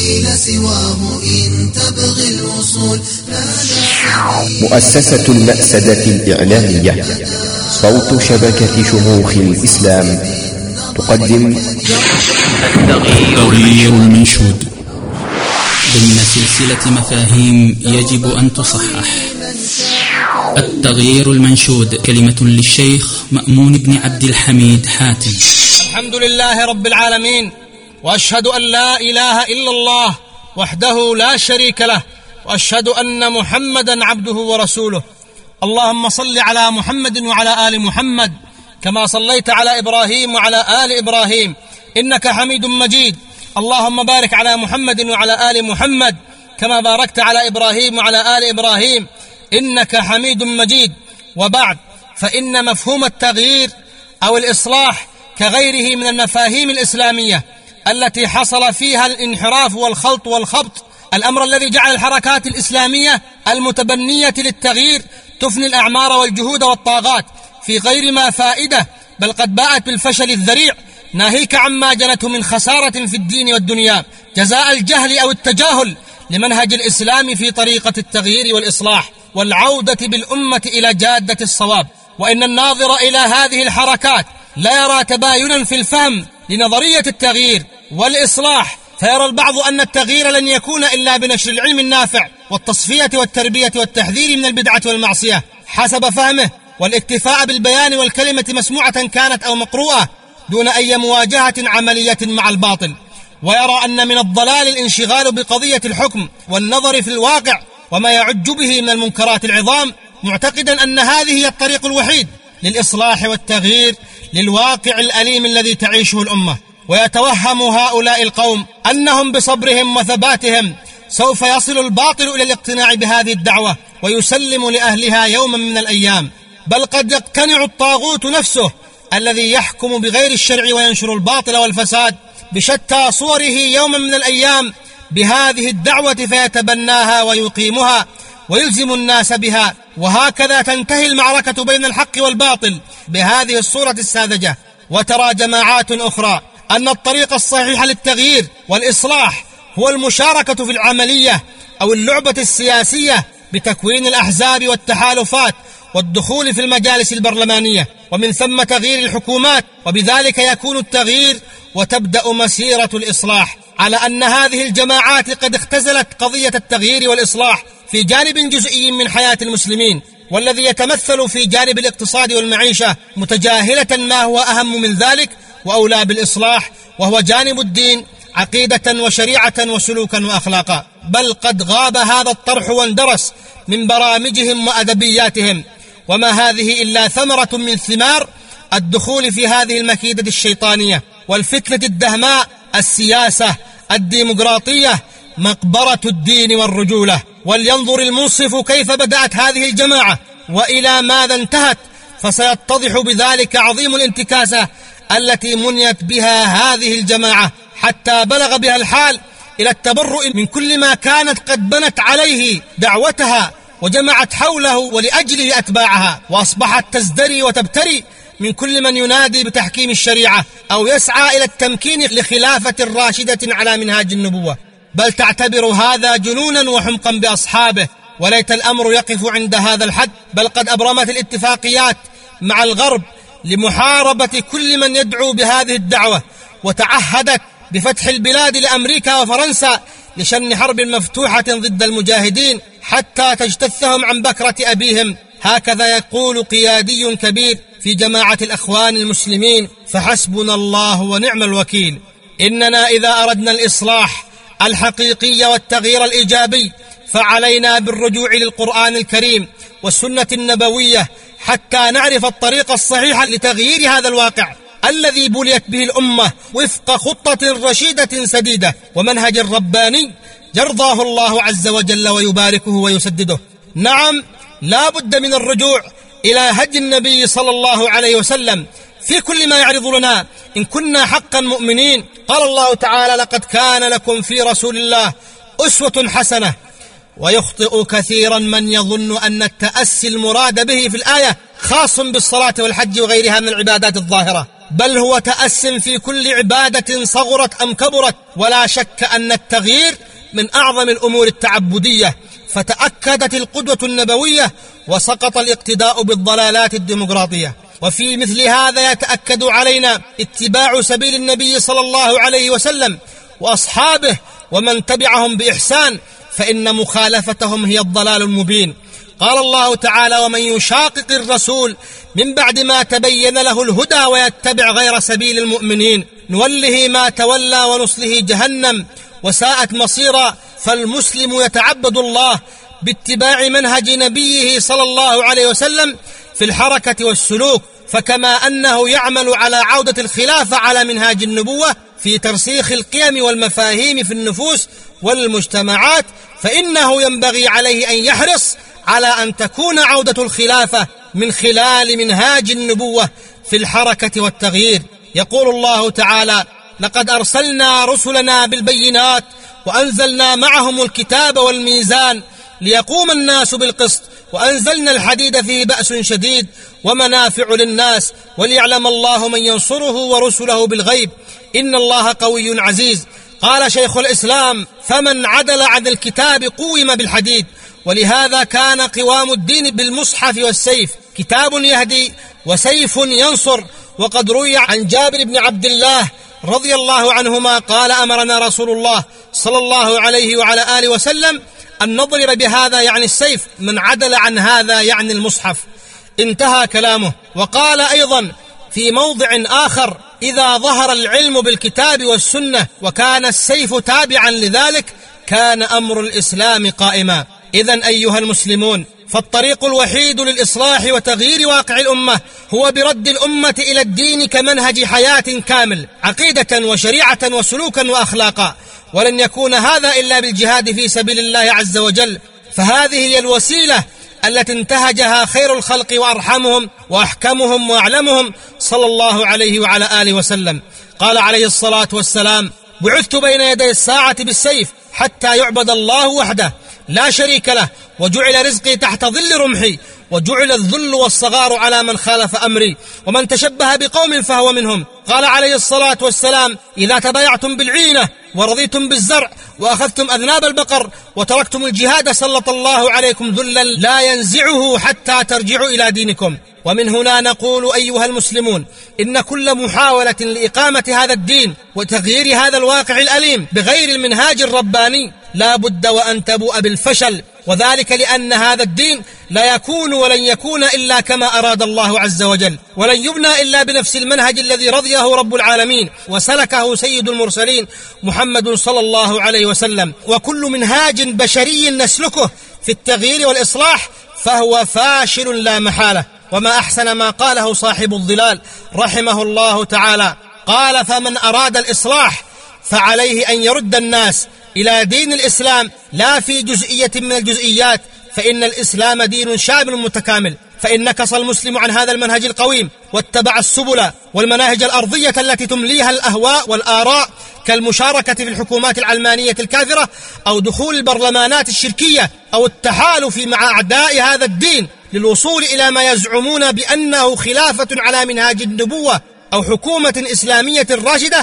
السبيل سواه إن تبغي الوصول. مؤسسة المأسدة الإعلامية صوت شبكة شموخ الإسلام تقدم التغيير المنشود ضمن سلسلة مفاهيم يجب أن تصحح. التغيير المنشود كلمة للشيخ مأمون بن عبد الحميد حاتم. الحمد لله رب العالمين، وأشهد أن لا إله إلا الله وحده لا شريك له، وأشهد أن محمدا عبده ورسوله. اللهم صل على محمد وعلى آل محمد كما صليت على إبراهيم وعلى آل إبراهيم إنك حميد مجيد. اللهم بارك على محمد وعلى آل محمد كما باركت على إبراهيم وعلى آل إبراهيم إنك حميد مجيد. وبعد، فإن مفهوم التغيير أو الإصلاح كغيره من المفاهيم الإسلامية التي حصل فيها الانحراف والخلط والخبط، الأمر الذي جعل الحركات الإسلامية المتبنية للتغيير تفني الأعمار والجهود والطاقات في غير ما فائدة، بل قد باءت بالفشل الذريع، ناهيك عما جنته من خسارة في الدين والدنيا جزاء الجهل أو التجاهل لمنهج الإسلام في طريقة التغيير والإصلاح والعودة بالأمة إلى جادة الصواب. وإن الناظر إلى هذه الحركات لا يرى تباينا في الفهم لنظرية التغيير والإصلاح، فيرى البعض أن التغيير لن يكون إلا بنشر العلم النافع والتصفية والتربية والتحذير من البدعة والمعصية حسب فهمه، والاكتفاء بالبيان والكلمة مسموعة كانت أو مقروءة دون أي مواجهة عملية مع الباطل. ويرى أن من الضلال الانشغال بقضية الحكم والنظر في الواقع وما يعج به من المنكرات العظام، معتقدا أن هذه هي الطريق الوحيد للإصلاح والتغيير للواقع الأليم الذي تعيشه الأمة. ويتوهم هؤلاء القوم أنهم بصبرهم وثباتهم سوف يصل الباطل إلى الاقتناع بهذه الدعوة ويسلم لأهلها يوما من الأيام، بل قد يقتنع الطاغوت نفسه الذي يحكم بغير الشرع وينشر الباطل والفساد بشتى صوره يوما من الأيام بهذه الدعوة، فيتبناها ويقيمها ويلزم الناس بها. وهكذا تنتهي المعركة بين الحق والباطل بهذه الصورة الساذجة. وترى جماعات أخرى أن الطريق الصحيح للتغيير والإصلاح هو المشاركة في العملية أو اللعبة السياسية بتكوين الأحزاب والتحالفات والدخول في المجالس البرلمانية، ومن ثم تغيير الحكومات، وبذلك يكون التغيير وتبدأ مسيرة الإصلاح. على أن هذه الجماعات قد اختزلت قضية التغيير والإصلاح في جانب جزئي من حياة المسلمين، والذي يتمثل في جانب الاقتصاد والمعيشة، متجاهلة ما هو أهم من ذلك وأولى بالإصلاح، وهو جانب الدين عقيدة وشريعة وسلوكا وأخلاقا. بل قد غاب هذا الطرح واندرس من برامجهم وأدبياتهم، وما هذه إلا ثمرة من ثمار الدخول في هذه المكيدة الشيطانية والفتنة الدهماء، السياسة الديمقراطية مقبرة الدين والرجولة. ولينظر المنصف كيف بدأت هذه الجماعة وإلى ماذا انتهت، فسيتضح بذلك عظيم الانتكاسة التي منيت بها هذه الجماعة، حتى بلغ بها الحال إلى التبرؤ من كل ما كانت قد بنت عليه دعوتها وجمعت حوله ولأجله أتباعها، وأصبحت تزدري وتبتري من كل من ينادي بتحكيم الشريعة أو يسعى إلى التمكين لخلافة راشدة على منهاج النبوة، بل تعتبر هذا جنونا وحمقا بأصحابه. وليت الأمر يقف عند هذا الحد، بل قد أبرمت الاتفاقيات مع الغرب لمحاربة كل من يدعو بهذه الدعوة، وتعهدت بفتح البلاد لأمريكا وفرنسا لشن حرب مفتوحة ضد المجاهدين حتى تجتثهم عن بكرة أبيهم. هكذا يقول قيادي كبير في جماعة الأخوان المسلمين: فحسبنا الله ونعم الوكيل. إننا إذا أردنا الإصلاح الحقيقي والتغيير الإيجابي فعلينا بالرجوع للقرآن الكريم والسنة النبوية حتى نعرف الطريق الصحيح لتغيير هذا الواقع الذي بليت به الأمة وفق خطة رشيدة سديدة ومنهج رباني يرضاه الله عز وجل ويباركه ويسدده. نعم، لا بد من الرجوع إلى هدي النبي صلى الله عليه وسلم في كل ما يعرض لنا إن كنا حقا مؤمنين. قال الله تعالى: لقد كان لكم في رسول الله أسوة حسنة. ويخطئ كثيرا من يظن أن التأسي المراد به في الآية خاص بالصلاة والحج وغيرها من العبادات الظاهرة، بل هو تأس في كل عبادة صغرت أم كبرت. ولا شك أن التغيير من أعظم الأمور التعبدية، فتأكدت القدوة النبوية وسقط الاقتداء بالضلالات الديمقراطية. وفي مثل هذا يتأكد علينا اتباع سبيل النبي صلى الله عليه وسلم وأصحابه ومن تبعهم بإحسان، فإن مخالفتهم هي الضلال المبين. قال الله تعالى: ومن يشاقق الرسول من بعد ما تبين له الهدى ويتبع غير سبيل المؤمنين نوله ما تولى ونصله جهنم وساءت مصيرا. فالمسلم يتعبد الله باتباع منهج نبيه صلى الله عليه وسلم في الحركة والسلوك، فكما أنه يعمل على عودة الخلافة على منهاج النبوة في ترسيخ القيم والمفاهيم في النفوس والمجتمعات، فإنه ينبغي عليه أن يحرص على أن تكون عودة الخلافة من خلال منهاج النبوة في الحركة والتغيير. يقول الله تعالى: لقد أرسلنا رسلنا بالبينات وأنزلنا معهم الكتاب والميزان ليقوم الناس بالقسط وأنزلنا الحديد فيه بأس شديد ومنافع للناس وليعلم الله من ينصره ورسله بالغيب إن الله قوي عزيز. قال شيخ الإسلام: فمن عدل عن الكتاب قوم بالحديد. ولهذا كان قوام الدين بالمصحف والسيف، كتاب يهدي وسيف ينصر. وقد روي عن جابر بن عبد الله رضي الله عنهما قال: أمرنا رسول الله صلى الله عليه وعلى آله وسلم أن نضرب بهذا يعني السيف، من عدل عن هذا يعني المصحف. انتهى كلامه. وقال أيضا في موضع آخر: إذا ظهر العلم بالكتاب والسنة وكان السيف تابعا لذلك كان أمر الإسلام قائما. إذن أيها المسلمون، فالطريق الوحيد للإصلاح وتغيير واقع الأمة هو برد الأمة إلى الدين كمنهج حياة كامل، عقيدة وشريعة وسلوكا وأخلاقا، ولن يكون هذا إلا بالجهاد في سبيل الله عز وجل. فهذه هي الوسيلة التي انتهجها خير الخلق وأرحمهم وأحكمهم وأعلمهم صلى الله عليه وعلى آله وسلم. قال عليه الصلاة والسلام: بعثت بين يدي الساعة بالسيف حتى يعبد الله وحده لا شريك له، وجعل رزقي تحت ظل رمحي، وجعل الذل والصغار على من خالف أمري، ومن تشبه بقوم فهو منهم. قال عليه الصلاة والسلام: إذا تبايعتم بالعينة ورضيتم بالزرع وأخذتم أذناب البقر وتركتم الجهاد سلط الله عليكم ذلا لا ينزعه حتى ترجعوا إلى دينكم. ومن هنا نقول أيها المسلمون: إن كل محاولة لإقامة هذا الدين وتغيير هذا الواقع الأليم بغير المنهاج الرباني لا بد وأن تبوء بالفشل، وذلك لأن هذا الدين لا يكون ولن يكون إلا كما أراد الله عز وجل، ولن يبنى إلا بنفس المنهج الذي رضيه رب العالمين وسلكه سيد المرسلين محمد صلى الله عليه وسلم. وكل منهاج بشري نسلكه في التغيير والإصلاح فهو فاشل لا محالة. وما أحسن ما قاله صاحب الظلال رحمه الله تعالى، قال: فمن أراد الإصلاح فعليه أن يرد الناس إلى دين الإسلام لا في جزئية من الجزئيات، فإن الإسلام دين شامل متكامل. فإن نكص المسلم عن هذا المنهج القويم واتبع السبل والمناهج الأرضية التي تمليها الأهواء والآراء كالمشاركة في الحكومات العلمانية الكافرة أو دخول البرلمانات الشركية أو التحالف مع أعداء هذا الدين للوصول إلى ما يزعمون بأنه خلافة على منهاج النبوة أو حكومة إسلامية راشدة،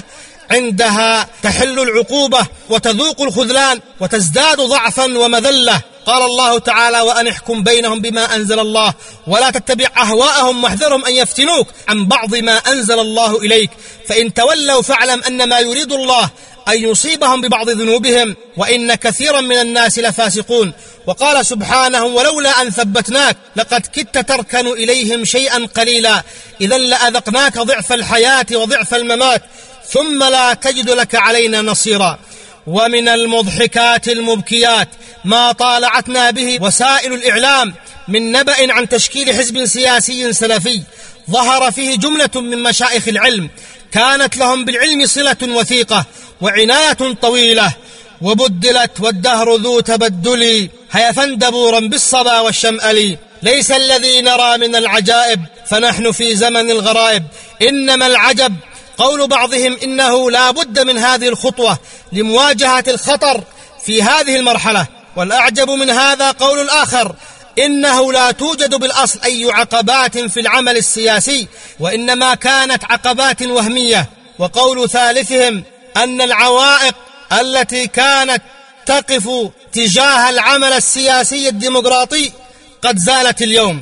عندها تحل العقوبة وتذوق الخذلان وتزداد ضعفا ومذلة. قال الله تعالى: وأن احكم بينهم بما أنزل الله ولا تتبع أهواءهم واحذرهم أن يفتنوك عن بعض ما أنزل الله إليك، فإن تولوا فاعلم أن ما يريد الله أن يصيبهم ببعض ذنوبهم وإن كثيرا من الناس لفاسقون. وقال سبحانه: ولولا أن ثبتناك لقد كدت تركن إليهم شيئا قليلا إذا لأذقناك ضعف الحياة وضعف الممات ثم لا تجد لك علينا نصيرا. ومن المضحكات المبكيات ما طالعتنا به وسائل الإعلام من نبأ عن تشكيل حزب سياسي سلفي ظهر فيه جملة من مشايخ العلم كانت لهم بالعلم صلة وثيقة وعناية طويلة، وبدلت والدهر ذو تبدل هيا فاندبورا بالصبا والشمأل. ليس الذي نرى من العجائب فنحن في زمن الغرائب، إنما العجب قول بعضهم إنه لا بد من هذه الخطوة لمواجهة الخطر في هذه المرحلة، والأعجب من هذا قول الآخر إنه لا توجد بالأصل أي عقبات في العمل السياسي، وإنما كانت عقبات وهمية. وقول ثالثهم أن العوائق التي كانت تقف تجاه العمل السياسي الديمقراطي قد زالت اليوم.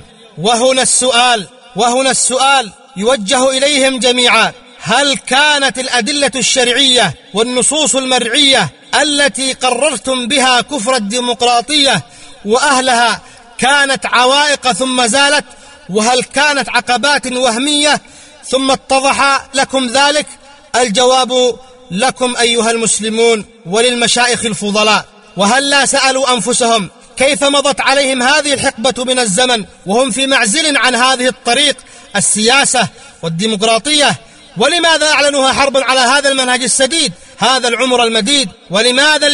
وهنا السؤال يوجه إليهم جميعا: هل كانت الأدلة الشرعية والنصوص المرعية التي قررتم بها كفر الديمقراطية وأهلها كانت عوائق ثم زالت؟ وهل كانت عقبات وهمية ثم اتضح لكم ذلك؟ الجواب لكم أيها المسلمون وللمشايخ الفضلاء. وهل لا سألوا أنفسهم كيف مضت عليهم هذه الحقبة من الزمن وهم في معزل عن هذه الطريق السياسة والديمقراطية؟ ولماذا أعلنوها حربا على هذا المنهج السديد، هذا العمر المديد؟ ولماذا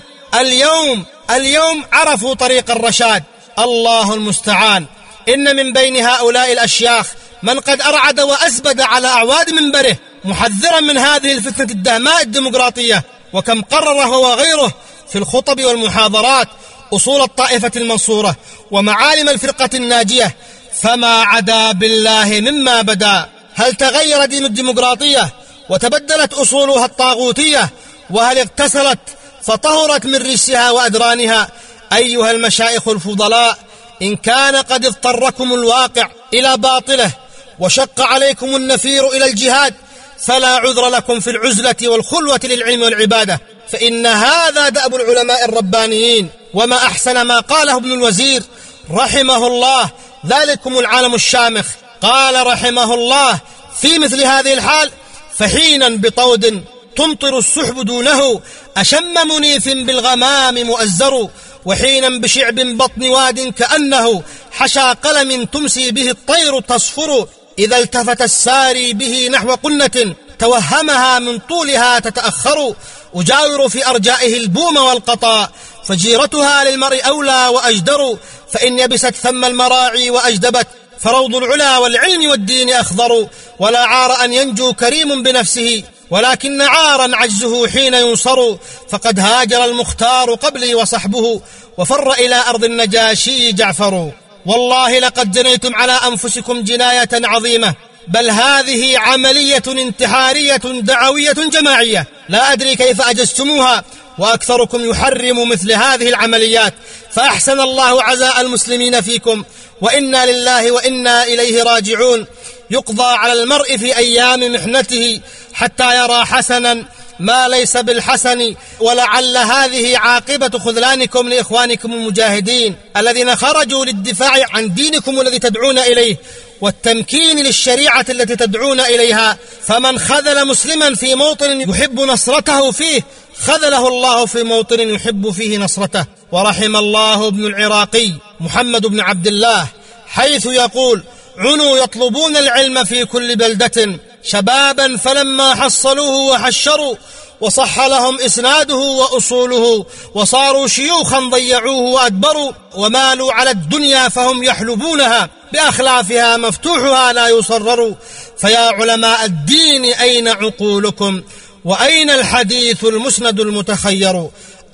اليوم عرفوا طريق الرشاد؟ الله المستعان. إن من بين هؤلاء الأشياخ من قد أرعد وأزبد على أعواد منبره محذرا من هذه الفتنة الدهماء الديمقراطية، وكم قرر هو وغيره في الخطب والمحاضرات أصول الطائفة المنصورة ومعالم الفرقة الناجية، فما عدا بالله مما بدا. هل تغير دين الديمقراطية وتبدلت أصولها الطاغوتية؟ وهل اغتسلت فطهرت من رجسها وأدرانها؟ أيها المشايخ الفضلاء، إن كان قد اضطركم الواقع إلى باطله وشق عليكم النفير إلى الجهاد فلا عذر لكم في العزلة والخلوة للعلم والعبادة، فإن هذا دأب العلماء الربانيين. وما أحسن ما قاله ابن الوزير رحمه الله: ذلكم العالم الشامخ. قال رحمه الله في مثل هذه الحال: فحينا بطود تمطر السحب دونه أشم منيف بالغمام مؤزر، وحينا بشعب بطن واد كأنه حشى قلم تمسي به الطير تصفر، إذا التفت الساري به نحو قنة توهمها من طولها تتأخر، أجاور في أرجائه البوم والقطاء فجيرتها للمرء أولى وأجدر، فإن يبست ثم المراعي وأجدبت فروض العلا والعلم والدين أخضر، ولا عار أن ينجو كريم بنفسه ولكن عارا عجزه حين ينصر، فقد هاجر المختار قبلي وصحبه وفر إلى أرض النجاشي جعفر. والله لقد جنيتم على أنفسكم جناية عظيمة، بل هذه عملية انتحارية دعوية جماعية لا أدري كيف أجزتموها، وأكثركم يحرم مثل هذه العمليات، فأحسن الله عزاء المسلمين فيكم، وإنا لله وإنا إليه راجعون. يقضى على المرء في أيام محنته حتى يرى حسنا ما ليس بالحسن، ولعل هذه عاقبة خذلانكم لإخوانكم المجاهدين الذين خرجوا للدفاع عن دينكم الذي تدعون إليه والتمكين للشريعة التي تدعون إليها. فمن خذل مسلما في موطن يحب نصرته فيه خذله الله في موطن يحب فيه نصرته. ورحم الله ابن العراقي محمد بن عبد الله حيث يقول: عنوا يطلبون العلم في كل بلدة شبابا فلما حصلوه وحشروا وصح لهم إسناده وأصوله وصاروا شيوخا ضيعوه وأدبروا، ومالوا على الدنيا فهم يحلبونها بأخلافها مفتوحها لا يصرروا. فيا علماء الدين أين عقولكم وأين الحديث المسند المتخير؟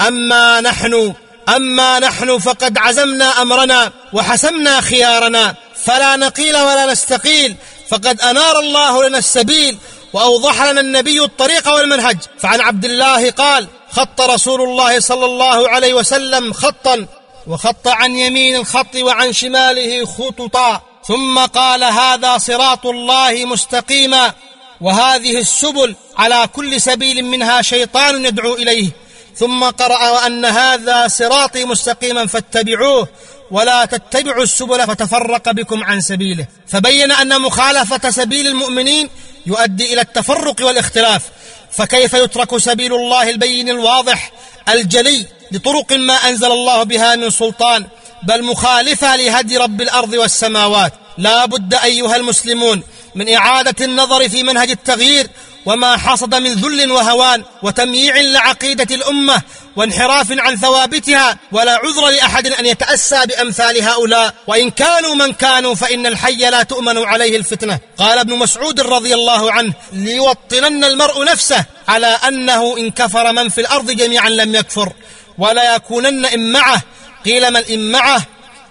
أما نحن فقد عزمنا أمرنا وحسمنا خيارنا، فلا نقيل ولا نستقيل، فقد أنار الله لنا السبيل وأوضح لنا النبي الطريق والمنهج. فعن عبد الله قال: خط رسول الله صلى الله عليه وسلم خطا، وخط عن يمين الخط وعن شماله خططا، ثم قال: هذا صراط الله مستقيما، وهذه السبل على كل سبيل منها شيطان يدعو إليه، ثم قرأ: وأن هذا صراطي مستقيما فاتبعوه ولا تتبعوا السبل فتفرق بكم عن سبيله. فبين أن مخالفة سبيل المؤمنين يؤدي إلى التفرق والاختلاف، فكيف يترك سبيل الله البين الواضح الجلي لطرق ما أنزل الله بها من سلطان، بل مخالفة لهدي رب الأرض والسماوات؟ لا بد أيها المسلمون من إعادة النظر في منهج التغيير وما حصد من ذل وهوان وتمييع لعقيدة الأمة وانحراف عن ثوابتها، ولا عذر لأحد أن يتأسى بأمثال هؤلاء، وإن كانوا من كانوا فإن الحي لا تؤمن عليه الفتنة. قال ابن مسعود رضي الله عنه: ليوطنن المرء نفسه على أنه إن كفر من في الأرض جميعا لم يكفر ولا يكونن إمعة. قيل ما الإمعة؟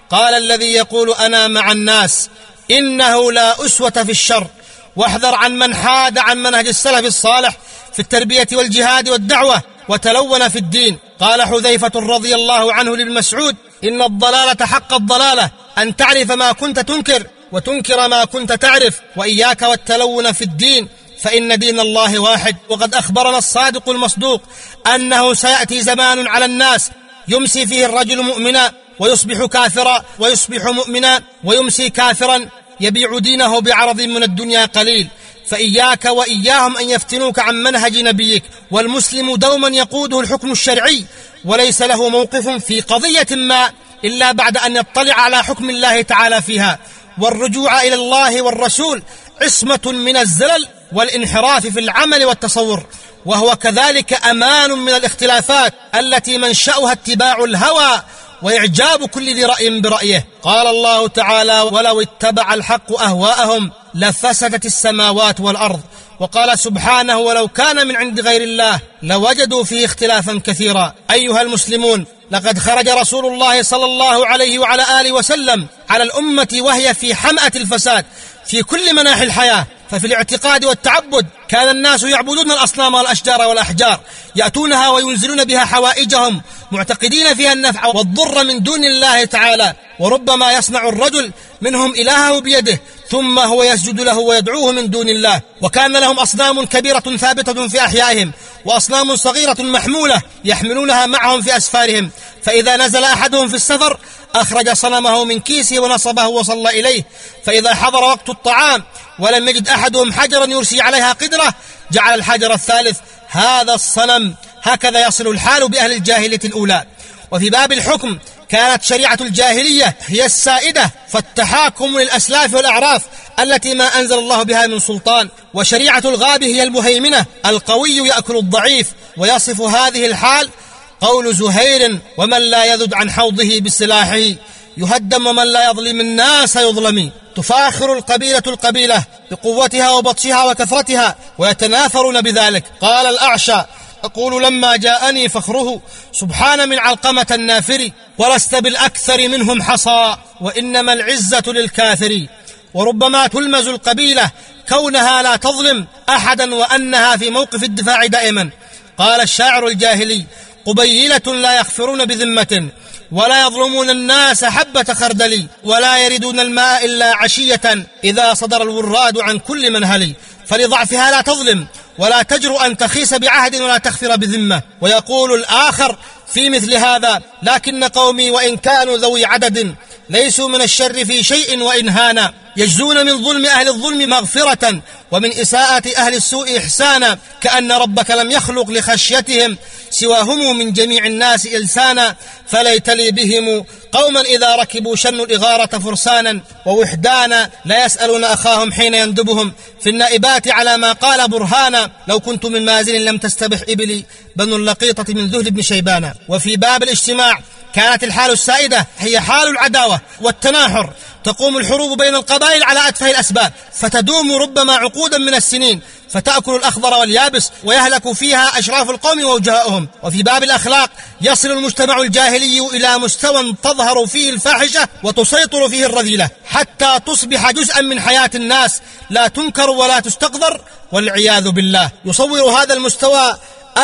قال الذي يقول أنا مع الناس إنه لا أسوة في الشر، واحذر عن من حاد عن منهج السلف الصالح في التربية والجهاد والدعوة وتلون في الدين. قال حذيفة رضي الله عنه لابن مسعود: إن الضلالة حق الضلالة أن تعرف ما كنت تنكر وتنكر ما كنت تعرف، وإياك والتلون في الدين فإن دين الله واحد. وقد أخبرنا الصادق المصدوق أنه سيأتي زمان على الناس يمسي فيه الرجل مؤمنا ويصبح كافرا، ويصبح مؤمنا ويمسي كافرا، يبيع دينه بعرض من الدنيا قليل. فإياك وإياهم أن يفتنوك عن منهج نبيك. والمسلم دوما يقوده الحكم الشرعي، وليس له موقف في قضية ما إلا بعد أن يطلع على حكم الله تعالى فيها. والرجوع إلى الله والرسول عصمة من الزلل والانحراف في العمل والتصور، وهو كذلك أمان من الاختلافات التي منشأها اتباع الهوى وإعجاب كل ذي رأي برأيه. قال الله تعالى: ولو اتبع الحق أهواءهم لفسدت السماوات والأرض. وقال سبحانه: ولو كان من عند غير الله لوجدوا فيه اختلافا كثيرا. أيها المسلمون، لقد خرج رسول الله صلى الله عليه وعلى آله وسلم على الأمة وهي في حمأة الفساد في كل مناحي الحياة. ففي الاعتقاد والتعبد كان الناس يعبدون الأصنام والأشجار والأحجار، يأتونها وينزلون بها حوائجهم معتقدين فيها النفع والضر من دون الله تعالى. وربما يصنع الرجل منهم إلهه بيده ثم هو يسجد له ويدعوه من دون الله. وكان لهم أصنام كبيرة ثابتة في أحيائهم، وأصنام صغيرة محمولة يحملونها معهم في أسفارهم، فإذا نزل أحدهم في السفر أخرج صنمه من كيسه ونصبه وصلى إليه. فإذا حضر وقت الطعام ولم يجد أحدهم حجرا يرسي عليها قدرة جعل الحجر الثالث هذا الصنم. هكذا يصل الحال بأهل الجاهلية الأولى. وفي باب الحكم كانت شريعة الجاهلية هي السائدة، فالتحاكم للأسلاف والأعراف التي ما أنزل الله بها من سلطان، وشريعة الغاب هي المهيمنة، القوي يأكل الضعيف. ويصف هذه الحال قول زهير: ومن لا يذد عن حوضه بسلاحه يهدم، ومن لا يظلم الناس يظلم. تفاخر القبيلة القبيلة بقوتها وبطشها وكثرتها ويتناثرون بذلك. قال الأعشى: أقول لما جاءني فخره سبحان من علقمة النافر، ولست بالأكثر منهم حصى وإنما العزة للكاثر. وربما تلمز القبيلة كونها لا تظلم أحدا وأنها في موقف الدفاع دائما. قال الشاعر الجاهلي: قبيلة لا يغفرون بذمة ولا يظلمون الناس حبة خردل، ولا يردون الماء إلا عشية إذا صدر الوراد عن كل منهل. فلضعفها لا تظلم ولا تجرؤ أن تخيس بعهد ولا تغفر بذمة. ويقول الآخر في مثل هذا: لكن قومي وإن كانوا ذوي عدد ليسوا من الشر في شيء وإن هانا، يجزون من ظلم أهل الظلم مغفرة ومن إساءة أهل السوء إحسانا، كأن ربك لم يخلق لخشيتهم سواهم من جميع الناس إلسانا. فليت لي بهم قوما إذا ركبوا شنوا الإغارة فرسانا ووحدانا، لا يسألون أخاهم حين يندبهم في النائبات على ما قال برهانا. لو كنت من مازن لم تستبح إبلي بنو اللقيطة من ذهل بن شيبانا. وفي باب الاجتماع كانت الحال السائدة هي حال العداوة والتناحر، تقوم الحروب بين القبائل على أتفه الأسباب، فتدوم ربما عقودا من السنين، فتأكل الأخضر واليابس ويهلك فيها أشراف القوم ووجهاؤهم. وفي باب الأخلاق يصل المجتمع الجاهلي إلى مستوى تظهر فيه الفاحشة وتسيطر فيه الرذيلة، حتى تصبح جزءا من حياة الناس لا تنكر ولا تستقذر والعياذ بالله. يصور هذا المستوى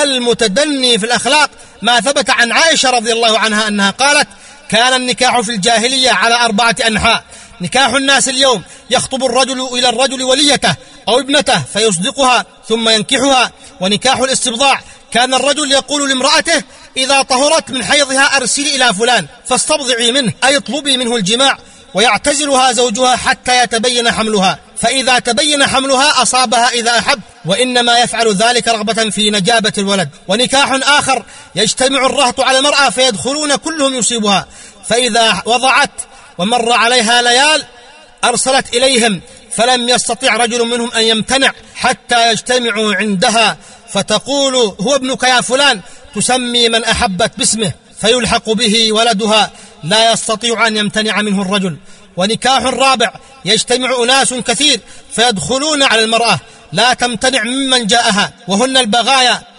المتدني في الأخلاق ما ثبت عن عائشة رضي الله عنها أنها قالت: كان النكاح في الجاهلية على 4 أنحاء. نكاح الناس اليوم يخطب الرجل إلى الرجل وليته أو ابنته فيصدقها ثم ينكحها. ونكاح الاستبضاع كان الرجل يقول لامرأته: إذا طهرت من حيضها أرسلي إلى فلان فاستبضعي منه، أي اطلبي منه الجماع، ويعتزلها زوجها حتى يتبين حملها، فإذا تبين حملها أصابها إذا أحب، وإنما يفعل ذلك رغبة في نجابة الولد. ونكاح آخر يجتمع الرهط على المرأة فيدخلون كلهم يصيبها، فإذا وضعت ومر عليها ليال أرسلت إليهم، فلم يستطع رجل منهم أن يمتنع حتى يجتمعوا عندها فتقول: هو ابنك يا فلان، تسمي من أحبت باسمه فيلحق به ولدها، لا يستطيع أن يمتنع منه الرجل. ونكاح رابع يجتمع أناس كثير فيدخلون على المرأة لا تمتنع ممن جاءها، وهن البغايا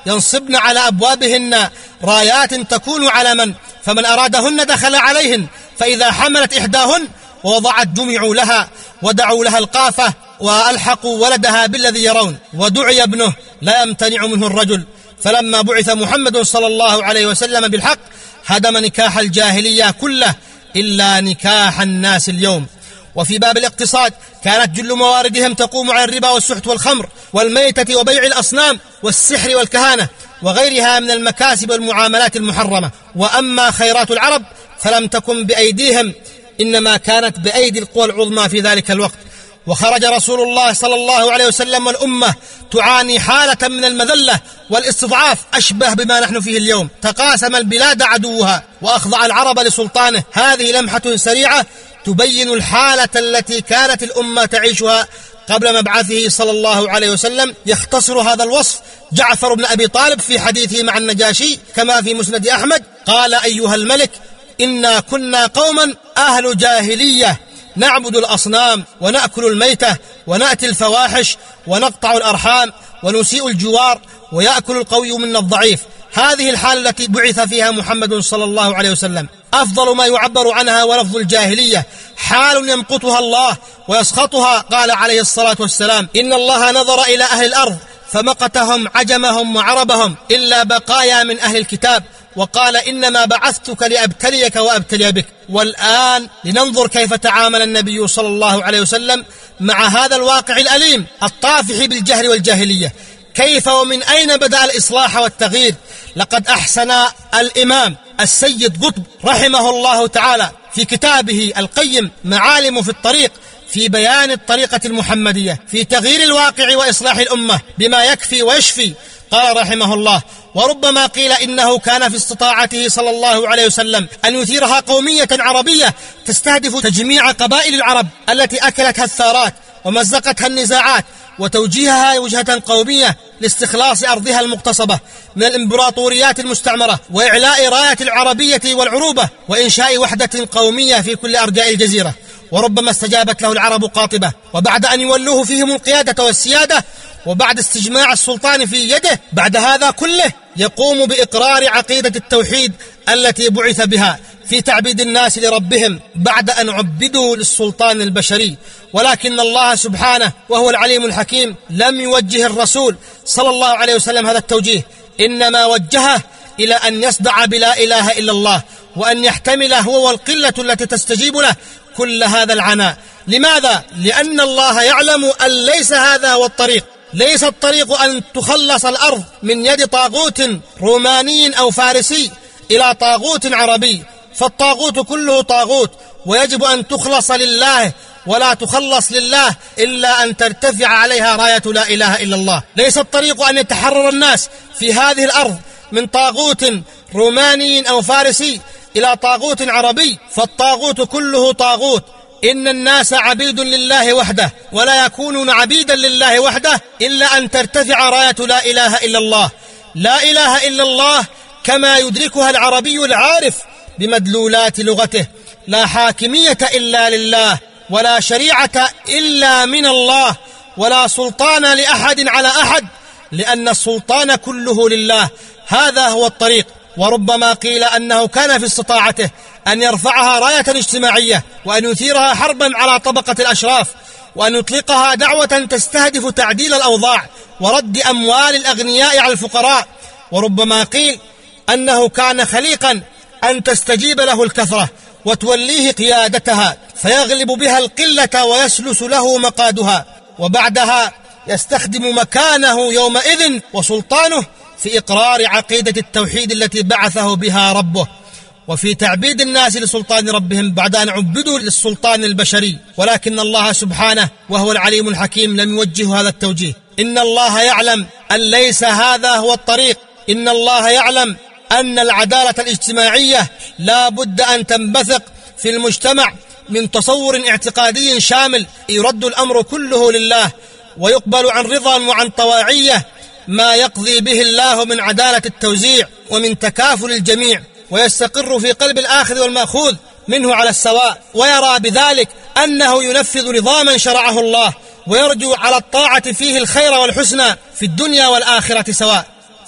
ينصبن على أبوابهن رايات تكون علما، فمن أرادهن دخل عليهن، فإذا حملت إحداهن ووضعت جمعوا لها ودعوا لها القافة وألحقوا ولدها بالذي يرون، ودعي ابنه لا يمتنع منه الرجل. فلما بعث محمد صلى الله عليه وسلم بالحق هدم نكاح الجاهلية كله إلا نكاح الناس اليوم. وفي باب الاقتصاد كانت جل مواردهم تقوم على الربا والسحت والخمر والميتة وبيع الأصنام والسحر والكهانة وغيرها من المكاسب والمعاملات المحرمة. وأما خيرات العرب فلم تكن بأيديهم، إنما كانت بأيدي القوى العظمى في ذلك الوقت. وخرج رسول الله صلى الله عليه وسلم والأمة تعاني حالة من المذلة والاستضعاف أشبه بما نحن فيه اليوم. تقاسم البلاد عدوها وأخضع العرب لسلطانه. هذه لمحة سريعة تبين الحالة التي كانت الأمة تعيشها قبل مبعثه صلى الله عليه وسلم. يختصر هذا الوصف جعفر بن أبي طالب في حديثه مع النجاشي كما في مسند أحمد، قال: أيها الملك، إنا كنا قوما أهل جاهلية نعبد الأصنام ونأكل الميتة ونأتي الفواحش ونقطع الأرحام ونسيء الجوار ويأكل القوي منا الضعيف. هذه الحالة التي بعث فيها محمد صلى الله عليه وسلم. أفضل ما يعبر عنها ولفظ الجاهلية، حال يمقتها الله ويسخطها. قال عليه الصلاة والسلام: إن الله نظر إلى أهل الأرض فمقتهم عجمهم وعربهم إلا بقايا من أهل الكتاب، وقال: إنما بعثتك لأبتليك وأبتلي بك. والآن لننظر كيف تعامل النبي صلى الله عليه وسلم مع هذا الواقع الأليم الطافح بالجهل والجاهلية. كيف ومن أين بدأ الإصلاح والتغيير؟ لقد أحسن الإمام السيد قطب رحمه الله تعالى في كتابه القيم معالم في الطريق في بيان الطريقة المحمدية في تغيير الواقع وإصلاح الأمة بما يكفي ويشفي. قال رحمه الله: وربما قيل إنه كان في استطاعته صلى الله عليه وسلم أن يثيرها قومية عربية تستهدف تجميع قبائل العرب التي أكلتها الثارات ومزقتها النزاعات، وتوجيهها وجهة قومية لاستخلاص أرضها المغتصبة من الإمبراطوريات المستعمرة، وإعلاء راية العربية والعروبة، وإنشاء وحدة قومية في كل أرجاء الجزيرة. وربما استجابت له العرب قاطبة، وبعد أن يولوه فيهم القيادة والسيادة وبعد استجماع السلطان في يده، بعد هذا كله يقوم بإقرار عقيدة التوحيد التي بعث بها في تعبيد الناس لربهم بعد أن عبدوا للسلطان البشري. ولكن الله سبحانه وهو العليم الحكيم لم يوجه الرسول صلى الله عليه وسلم هذا التوجيه، إنما وجهه إلى أن يصدع بلا إله إلا الله، وأن يحتمل هو والقلة التي تستجيب له كل هذا العناء. لماذا؟ لأن الله يعلم أن ليس هذا هو الطريق. ليس الطريق أن تخلص الأرض من يد طاغوت روماني أو فارسي إلى طاغوت عربي، فالطاغوت كله طاغوت، ويجب أن تخلص لله، ولا تخلص لله إلا أن ترتفع عليها راية لا إله إلا الله. ليس الطريق أن يتحرر الناس في هذه الأرض من طاغوت روماني أو فارسي إلى طاغوت عربي، فالطاغوت كله طاغوت. إن الناس عبيد لله وحده، ولا يكونون عبيدا لله وحده إلا أن ترتفع راية لا إله إلا الله. لا إله إلا الله كما يدركها العربي العارف بمدلولات لغته: لا حاكمية إلا لله، ولا شريعة إلا من الله، ولا سلطان لأحد على أحد، لأن السلطان كله لله. هذا هو الطريق. وربما قيل أنه كان في استطاعته أن يرفعها راية اجتماعية، وأن يثيرها حربا على طبقة الأشراف، وأن يطلقها دعوة تستهدف تعديل الأوضاع ورد أموال الأغنياء على الفقراء. وربما قيل أنه كان خليقا أن تستجيب له الكثرة وتوليه قيادتها، فيغلب بها القلة ويسلس له مقادها، وبعدها يستخدم مكانه يومئذ وسلطانه في إقرار عقيدة التوحيد التي بعثه بها ربه، وفي تعبيد الناس لسلطان ربهم بعد أن عبدوا للسلطان البشري. ولكن الله سبحانه وهو العليم الحكيم لم يوجه هذا التوجيه. إن الله يعلم أن ليس هذا هو الطريق. إن الله يعلم أن العدالة الاجتماعية لا بد أن تنبثق في المجتمع من تصور اعتقادي شامل يرد الأمر كله لله، ويقبل عن رضا وعن طواعية ما يقضي به الله من عدالة التوزيع ومن تكافل الجميع، ويستقر في قلب الآخذ والمأخوذ منه على السواء، ويرى بذلك أنه ينفذ نظاما شرعه الله، ويرجو على الطاعة فيه الخير والحسنى في الدنيا والآخرة سواء.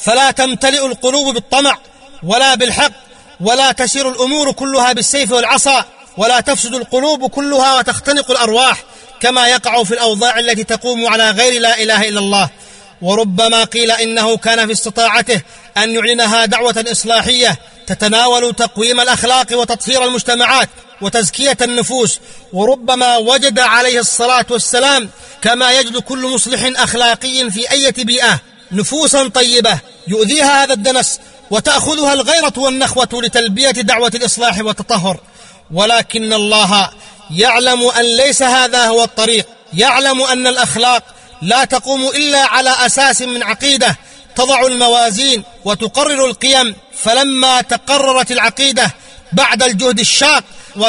فلا تمتلئ القلوب بالطمع ولا بالحق، ولا تسير الأمور كلها بالسيف والعصا، ولا تفسد القلوب كلها وتختنق الأرواح كما يقع في الأوضاع التي تقوم على غير لا إله إلا الله. وربما قيل إنه كان في استطاعته أن يعلنها دعوة إصلاحية تتناول تقويم الأخلاق وتطهير المجتمعات وتزكية النفوس. وربما وجد عليه الصلاة والسلام كما يجد كل مصلح أخلاقي في أي بيئة نفوسا طيبة يؤذيها هذا الدنس وتأخذها الغيرة والنخوة لتلبية دعوة الإصلاح والتطهر. ولكن الله يعلم أن ليس هذا هو الطريق، يعلم أن الأخلاق لا تقوم إلا على أساس من عقيدة تضع الموازين وتقرر القيم. فلما تقررت العقيدة بعد الجهد الشاق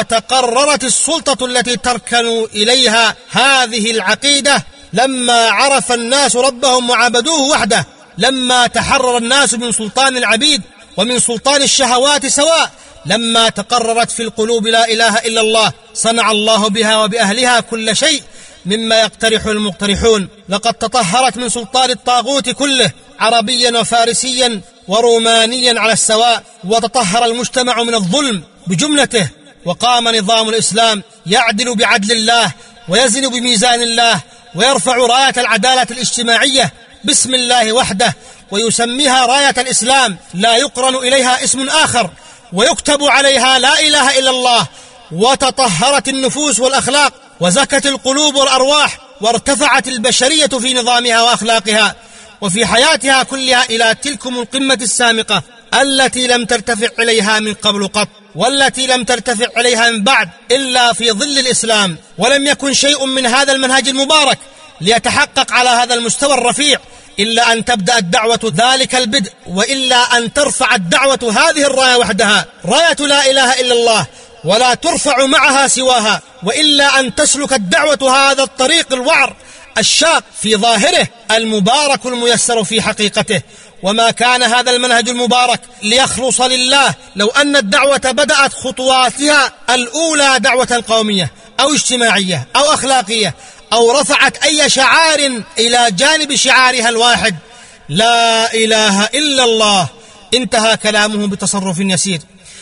وتقررت السلطة التي تركن إليها هذه العقيدة، لما عرف الناس ربهم وعبدوه وحده، لما تحرر الناس من سلطان العبيد ومن سلطان الشهوات سواء، لما تقررت في القلوب لا إله إلا الله، صنع الله بها وبأهلها كل شيء مما يقترح المقترحون. لقد تطهرت من سلطان الطاغوت كله عربيا وفارسيا ورومانيا على السواء، وتطهر المجتمع من الظلم بجملته، وقام نظام الإسلام يعدل بعدل الله ويزن بميزان الله ويرفع راية العدالة الاجتماعية باسم الله وحده ويسميها راية الإسلام، لا يقرن إليها اسم آخر، ويكتب عليها لا إله إلا الله. وتطهرت النفوس والأخلاق وزكت القلوب والأرواح، وارتفعت البشرية في نظامها وأخلاقها وفي حياتها كلها إلى تلكم القمة السامقة التي لم ترتفع إليها من قبل قط، والتي لم ترتفع إليها من بعد إلا في ظل الإسلام. ولم يكن شيء من هذا المنهج المبارك ليتحقق على هذا المستوى الرفيع إلا أن تبدأ الدعوة ذلك البدء، وإلا أن ترفع الدعوة هذه الراية وحدها، راية لا إله إلا الله، ولا ترفع معها سواها، وإلا أن تسلك الدعوة هذا الطريق الوعر الشاق في ظاهره المبارك الميسر في حقيقته. وما كان هذا المنهج المبارك ليخلص لله لو أن الدعوة بدأت خطواتها الأولى دعوة قومية أو اجتماعية أو أخلاقية، أو رفعت أي شعار إلى جانب شعارها الواحد لا إله إلا الله. انتهى كلامه بتصرف يسير.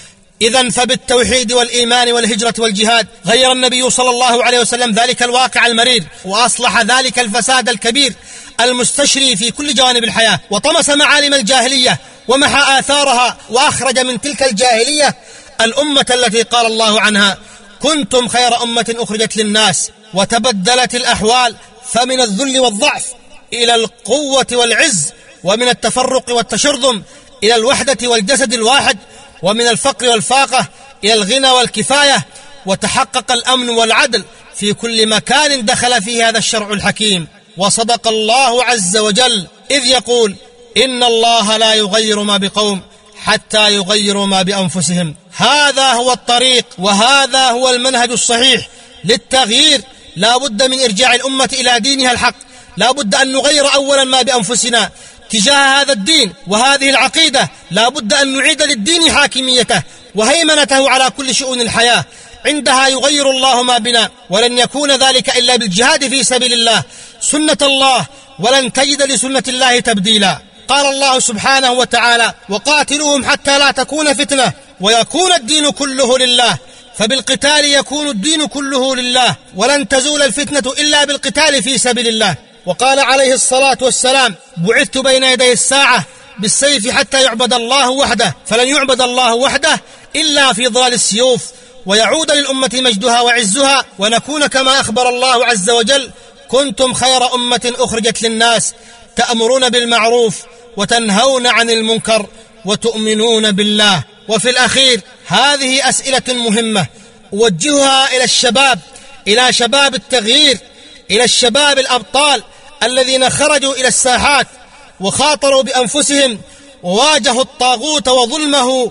إذن فبالتوحيد والإيمان والهجرة والجهاد غير النبي صلى الله عليه وسلم ذلك الواقع المرير، وأصلح ذلك الفساد الكبير المستشري في كل جوانب الحياة، وطمس معالم الجاهلية ومحى آثارها، وأخرج من تلك الجاهلية الأمة التي قال الله عنها كنتم خير أمة أخرجت للناس. وتبدلت الأحوال، فمن الذل والضعف إلى القوة والعز، ومن التفرق والتشرذم إلى الوحدة والجسد الواحد، ومن الفقر والفاقة إلى الغنى والكفاية. وتحقق الأمن والعدل في كل مكان دخل فيه هذا الشرع الحكيم. وصدق الله عز وجل إذ يقول إن الله لا يغير ما بقوم حتى يغيروا ما بأنفسهم. هذا هو الطريق، وهذا هو المنهج الصحيح للتغيير. لا بد من إرجاع الأمة إلى دينها الحق، لا بد أن نغير أولا ما بأنفسنا تجاه هذا الدين وهذه العقيدة. لا بد أن نعيد للدين حاكميته وهيمنته على كل شؤون الحياة. عندها يغير الله ما بنا، ولن يكون ذلك إلا بالجهاد في سبيل الله سنة الله، ولن تجد لسنة الله تبديلا. قال الله سبحانه وتعالى وقاتلوهم حتى لا تكون فتنة ويكون الدين كله لله. فبالقتال يكون الدين كله لله، ولن تزول الفتنة إلا بالقتال في سبيل الله. وقال عليه الصلاة والسلام بعثت بين يدي الساعة بالسيف حتى يعبد الله وحده، فلن يعبد الله وحده إلا في ظلال السيوف، ويعود للأمة مجدها وعزها، ونكون كما أخبر الله عز وجل كنتم خير أمة أخرجت للناس تأمرون بالمعروف وتنهون عن المنكر وتؤمنون بالله. وفي الأخير هذه أسئلة مهمة أوجهها إلى الشباب، إلى شباب التغيير، إلى الشباب الأبطال الذين خرجوا إلى الساحات وخاطروا بأنفسهم وواجهوا الطاغوت وظلمه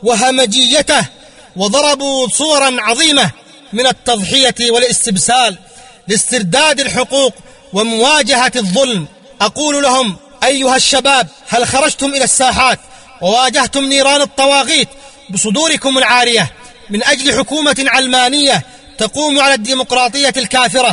وهمجيته، وضربوا صورا عظيمة من التضحية والاستبسال لاسترداد الحقوق ومواجهة الظلم. أقول لهم أيها الشباب، هل خرجتم إلى الساحات وواجهتم نيران الطواغيت بصدوركم العارية من أجل حكومة علمانية تقوم على الديمقراطية الكافرة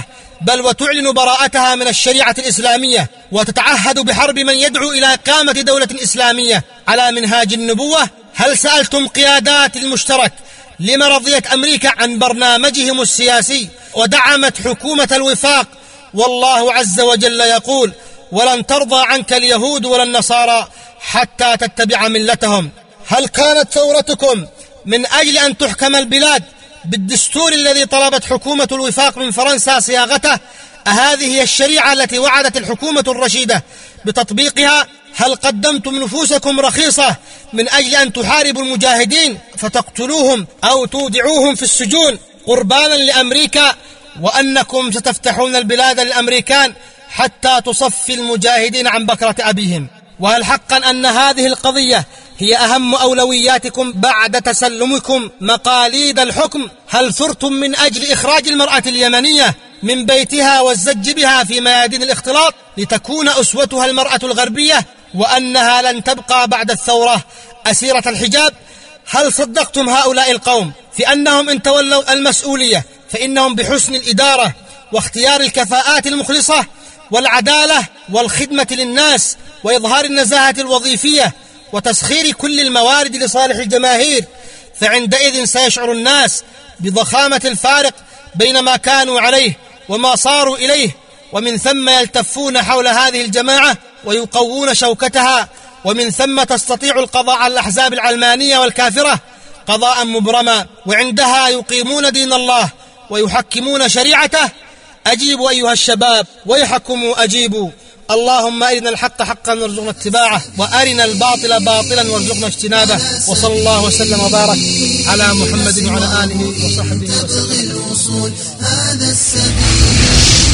بل وتعلن براءتها من الشريعة الإسلامية، وتتعهد بحرب من يدعو إلى إقامة دولة إسلامية على منهاج النبوة؟ هل سألتم قيادات المشترك لما رضيت أمريكا عن برنامجهم السياسي ودعمت حكومة الوفاق؟ والله عز وجل يقول: ولن ترضى عنك اليهود ولا النصارى حتى تتبع ملتهم. هل كانت ثورتكم من أجل أن تحكم البلاد بالدستور الذي طلبت حكومة الوفاق من فرنسا صياغته؟ أهذه هي الشريعة التي وعدت الحكومة الرشيدة بتطبيقها؟ هل قدمتم نفوسكم رخيصة من أجل أن تحاربوا المجاهدين فتقتلوهم أو تودعوهم في السجون قربانا لأمريكا، وأنكم ستفتحون البلاد للأمريكان حتى تصفي المجاهدين عن بكرة أبيهم؟ وهل حقا أن هذه القضية هي أهم أولوياتكم بعد تسلمكم مقاليد الحكم؟ هل ثرتم من أجل إخراج المرأة اليمنية من بيتها والزج بها في ميادين الاختلاط لتكون أسوتها المرأة الغربية، وأنها لن تبقى بعد الثورة أسيرة الحجاب؟ هل صدقتم هؤلاء القوم في أنهم إن تولوا المسؤولية فإنهم بحسن الإدارة واختيار الكفاءات المخلصة والعدالة والخدمة للناس وإظهار النزاهة الوظيفية وتسخير كل الموارد لصالح الجماهير، فعندئذ سيشعر الناس بضخامة الفارق بين ما كانوا عليه وما صاروا إليه، ومن ثم يلتفون حول هذه الجماعة ويقوون شوكتها، ومن ثم تستطيع القضاء على الأحزاب العلمانية والكافرة قضاء مبرما، وعندها يقيمون دين الله ويحكمون شريعته. أجيبوا أيها الشباب، ويحكموا أجيبوا. اللهم أرنا الحق حقا وارزقنا اتباعه، وأرنا الباطل باطلا وارزقنا اجتنابه. وصلى الله وسلم وبارك على محمد وعلى آله وصحبه وسلم. هذا السبيل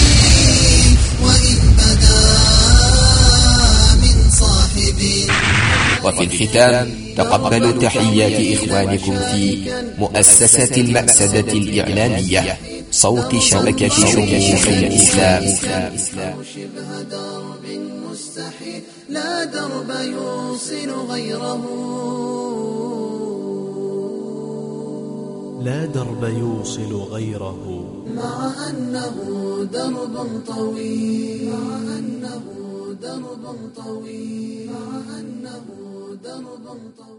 وإن بدا من صاحبي. وفي الختام تقبلوا تحيات إخوانكم في مؤسسة المأسدة الإعلامية صوت شبكة شموخ الإسلام. شبه درب مستحيل لا درب يوصل غيره، لا درب يوصل غيره، مع أنه درب طويل، مع أنه درب طويل، مع أنه درب طويل.